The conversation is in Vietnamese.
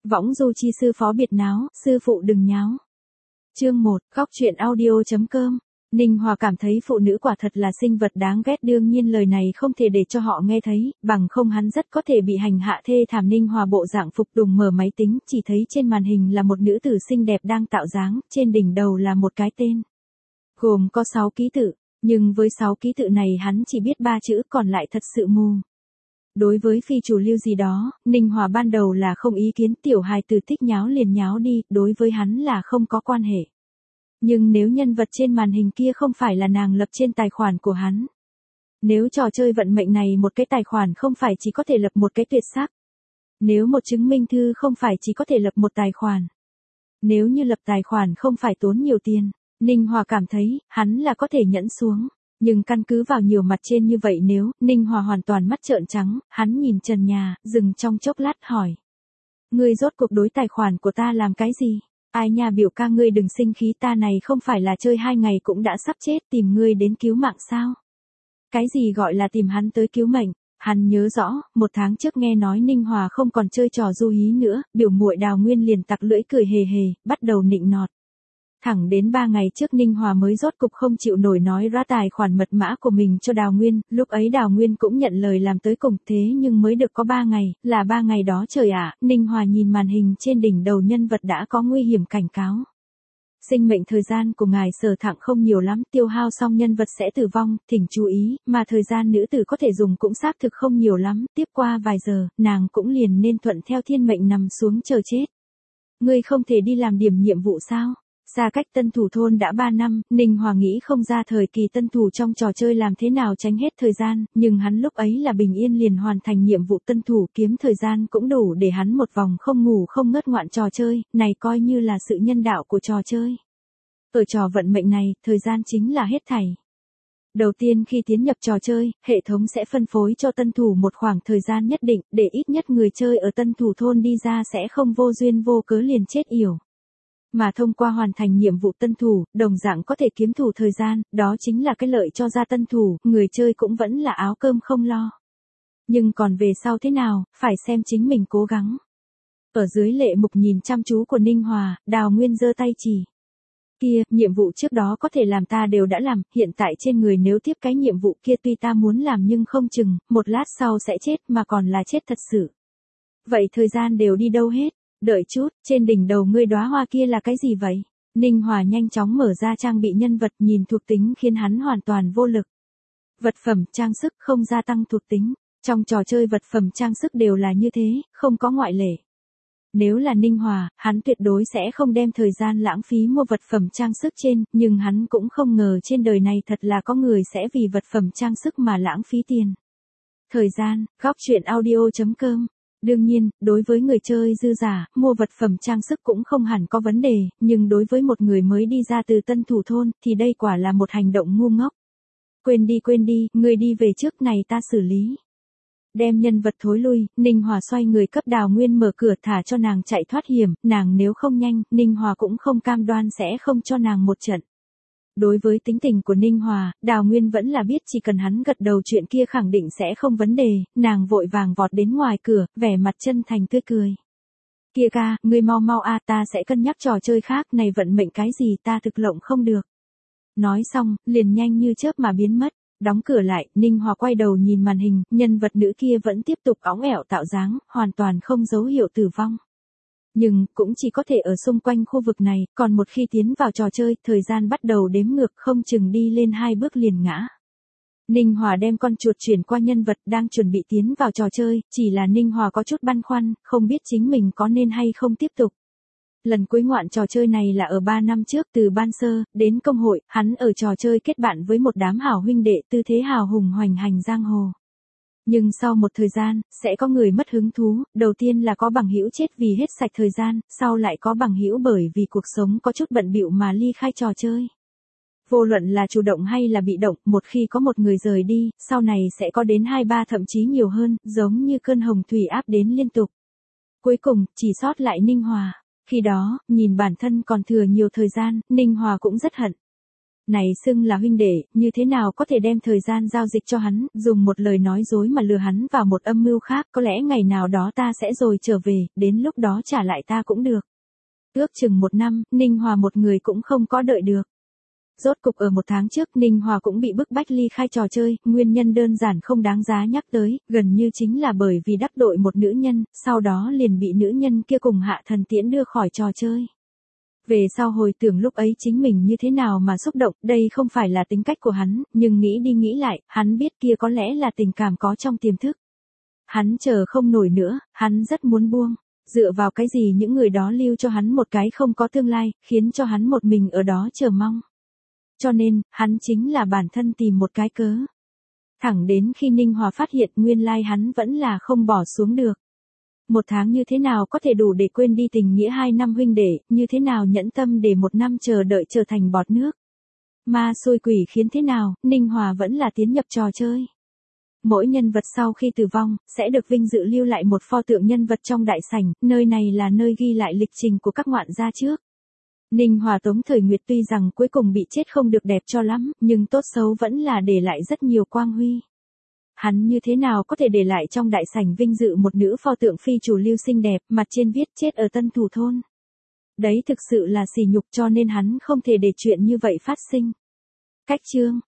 Võng du chi sư phó biệt náo, sư phụ đừng nháo. Chương 1, góc truyện audio.com. Ninh Hòa cảm thấy phụ nữ quả thật là sinh vật đáng ghét, đương nhiên lời này không thể để cho họ nghe thấy, bằng không hắn rất có thể bị hành hạ thê thảm. Ninh Hòa bộ dạng phục tùng mở máy tính, chỉ thấy trên màn hình là một nữ tử xinh đẹp đang tạo dáng, trên đỉnh đầu là một cái tên. Gồm có 6 ký tự, nhưng với 6 ký tự này hắn chỉ biết 3 chữ, còn lại thật sự mù. Đối với phi chủ lưu gì đó, Ninh Hòa ban đầu là không ý kiến, tiểu hài tử thích nháo liền nháo đi, đối với hắn là không có quan hệ. Nhưng nếu nhân vật trên màn hình kia không phải là nàng lập trên tài khoản của hắn. Nếu trò chơi vận mệnh này một cái tài khoản không phải chỉ có thể lập một cái tuyệt sắc. Nếu một chứng minh thư không phải chỉ có thể lập một tài khoản. Nếu như lập tài khoản không phải tốn nhiều tiền, Ninh Hòa cảm thấy hắn là có thể nhẫn xuống. Nhưng căn cứ vào nhiều mặt trên như vậy, nếu Ninh Hòa hoàn toàn mắt trợn trắng, hắn nhìn trần nhà, dừng trong chốc lát hỏi. Ngươi rốt cuộc đối tài khoản của ta làm cái gì? Ai nha, biểu ca ngươi đừng sinh khí, ta này không phải là chơi 2 ngày cũng đã sắp chết tìm ngươi đến cứu mạng sao? Cái gì gọi là tìm hắn tới cứu mệnh? Hắn nhớ rõ, 1 tháng trước nghe nói Ninh Hòa không còn chơi trò du hí nữa, biểu muội Đào Nguyên liền tặc lưỡi cười hề hề, bắt đầu nịnh nọt. Thẳng đến 3 ngày trước Ninh Hòa mới rốt cục không chịu nổi nói ra tài khoản mật mã của mình cho Đào Nguyên, lúc ấy Đào Nguyên cũng nhận lời làm tới cùng, thế nhưng mới được có 3 ngày, là 3 ngày đó trời ạ. Ninh Hòa nhìn màn hình trên đỉnh đầu nhân vật đã có nguy hiểm cảnh cáo. Sinh mệnh thời gian của ngài Sở Thặng không nhiều lắm, tiêu hao xong nhân vật sẽ tử vong, thỉnh chú ý, mà thời gian nữ tử có thể dùng cũng xác thực không nhiều lắm, tiếp qua vài giờ, nàng cũng liền nên thuận theo thiên mệnh nằm xuống chờ chết. Ngươi không thể đi làm điểm nhiệm vụ sao? Xa cách tân thủ thôn đã 3 năm, Ninh Hòa nghĩ không ra thời kỳ tân thủ trong trò chơi làm thế nào tránh hết thời gian, nhưng hắn lúc ấy là bình yên liền hoàn thành nhiệm vụ tân thủ, kiếm thời gian cũng đủ để hắn một vòng không ngủ không ngớt ngoạn trò chơi, này coi như là sự nhân đạo của trò chơi. Ở trò vận mệnh này, thời gian chính là hết thảy. Đầu tiên khi tiến nhập trò chơi, hệ thống sẽ phân phối cho tân thủ một khoảng thời gian nhất định, để ít nhất người chơi ở tân thủ thôn đi ra sẽ không vô duyên vô cớ liền chết yểu. Mà thông qua hoàn thành nhiệm vụ tân thủ, đồng dạng có thể kiếm thủ thời gian, đó chính là cái lợi cho ra tân thủ, người chơi cũng vẫn là áo cơm không lo. Nhưng còn về sau thế nào, phải xem chính mình cố gắng. Ở dưới lệ mục nhìn chăm chú của Ninh Hòa, Đào Nguyên giơ tay chỉ. Kia, nhiệm vụ trước đó có thể làm ta đều đã làm, hiện tại trên người nếu tiếp cái nhiệm vụ kia tuy ta muốn làm nhưng không chừng, một lát sau sẽ chết mà còn là chết thật sự. Vậy thời gian đều đi đâu hết? Đợi chút, trên đỉnh đầu ngươi đóa hoa kia là cái gì vậy? Ninh Hòa nhanh chóng mở ra trang bị nhân vật, nhìn thuộc tính khiến hắn hoàn toàn vô lực. Vật phẩm trang sức không gia tăng thuộc tính. Trong trò chơi vật phẩm trang sức đều là như thế, không có ngoại lệ. Nếu là Ninh Hòa, hắn tuyệt đối sẽ không đem thời gian lãng phí mua vật phẩm trang sức trên, nhưng hắn cũng không ngờ trên đời này thật là có người sẽ vì vật phẩm trang sức mà lãng phí tiền. Thời gian, góc truyện audio.com. Đương nhiên, đối với người chơi dư giả, mua vật phẩm trang sức cũng không hẳn có vấn đề, nhưng đối với một người mới đi ra từ tân thủ thôn, thì đây quả là một hành động ngu ngốc. Quên đi, người đi về trước này ta xử lý. Đem nhân vật thối lui, Ninh Hòa xoay người cấp Đào Nguyên mở cửa thả cho nàng chạy thoát hiểm, nàng nếu không nhanh, Ninh Hòa cũng không cam đoan sẽ không cho nàng một trận. Đối với tính tình của Ninh Hòa, Đào Nguyên vẫn là biết chỉ cần hắn gật đầu chuyện kia khẳng định sẽ không vấn đề, nàng vội vàng vọt đến ngoài cửa, vẻ mặt chân thành tươi cười. Kia ca, ngươi mau a, ta sẽ cân nhắc trò chơi khác, này vận mệnh cái gì ta thực lộng không được. Nói xong, liền nhanh như chớp mà biến mất, đóng cửa lại, Ninh Hòa quay đầu nhìn màn hình, nhân vật nữ kia vẫn tiếp tục óng ẻo tạo dáng, hoàn toàn không dấu hiệu tử vong. Nhưng, cũng chỉ có thể ở xung quanh khu vực này, còn một khi tiến vào trò chơi, thời gian bắt đầu đếm ngược không chừng đi lên 2 bước liền ngã. Ninh Hòa đem con chuột chuyển qua nhân vật đang chuẩn bị tiến vào trò chơi, chỉ là Ninh Hòa có chút băn khoăn, không biết chính mình có nên hay không tiếp tục. Lần cuối ngoạn trò chơi này là ở 3 năm trước, từ ban sơ, đến công hội, hắn ở trò chơi kết bạn với một đám hảo huynh đệ tư thế hào hùng hoành hành giang hồ. Nhưng sau một thời gian, sẽ có người mất hứng thú, đầu tiên là có bằng hữu chết vì hết sạch thời gian, sau lại có bằng hữu bởi vì cuộc sống có chút bận bịu mà ly khai trò chơi. Vô luận là chủ động hay là bị động, một khi có một người rời đi, sau này sẽ có đến 2-3 thậm chí nhiều hơn, giống như cơn hồng thủy áp đến liên tục. Cuối cùng, chỉ sót lại Ninh Hòa. Khi đó, nhìn bản thân còn thừa nhiều thời gian, Ninh Hòa cũng rất hận. Này xưng là huynh đệ, như thế nào có thể đem thời gian giao dịch cho hắn, dùng một lời nói dối mà lừa hắn vào một âm mưu khác, có lẽ ngày nào đó ta sẽ rồi trở về, đến lúc đó trả lại ta cũng được. Ước chừng 1 năm, Ninh Hòa một người cũng không có đợi được. Rốt cục ở 1 tháng trước, Ninh Hòa cũng bị bức bách ly khai trò chơi, nguyên nhân đơn giản không đáng giá nhắc tới, gần như chính là bởi vì đắc tội một nữ nhân, sau đó liền bị nữ nhân kia cùng Hạ Thần Tiễn đưa khỏi trò chơi. Về sau hồi tưởng lúc ấy chính mình như thế nào mà xúc động, đây không phải là tính cách của hắn, nhưng nghĩ đi nghĩ lại, hắn biết kia có lẽ là tình cảm có trong tiềm thức. Hắn chờ không nổi nữa, hắn rất muốn buông. Dựa vào cái gì những người đó lưu cho hắn một cái không có tương lai, khiến cho hắn một mình ở đó chờ mong. Cho nên, hắn chính là bản thân tìm một cái cớ. Thẳng đến khi Ninh Hòa phát hiện nguyên lai hắn vẫn là không bỏ xuống được. 1 tháng như thế nào có thể đủ để quên đi tình nghĩa 2 năm huynh đệ, như thế nào nhẫn tâm để 1 năm chờ đợi trở thành bọt nước. Ma xui quỷ khiến thế nào, Ninh Hòa vẫn là tiến nhập trò chơi. Mỗi nhân vật sau khi tử vong, sẽ được vinh dự lưu lại một pho tượng nhân vật trong đại sảnh, nơi này là nơi ghi lại lịch trình của các ngoạn gia trước. Ninh Hòa Tống Thời Nguyệt tuy rằng cuối cùng bị chết không được đẹp cho lắm, nhưng tốt xấu vẫn là để lại rất nhiều quang huy. Hắn như thế nào có thể để lại trong đại sảnh vinh dự một nữ pho tượng phi chủ lưu xinh đẹp, mặt trên viết chết ở Tân Thủ Thôn. Đấy thực sự là sỉ nhục cho nên hắn không thể để chuyện như vậy phát sinh. Cách chương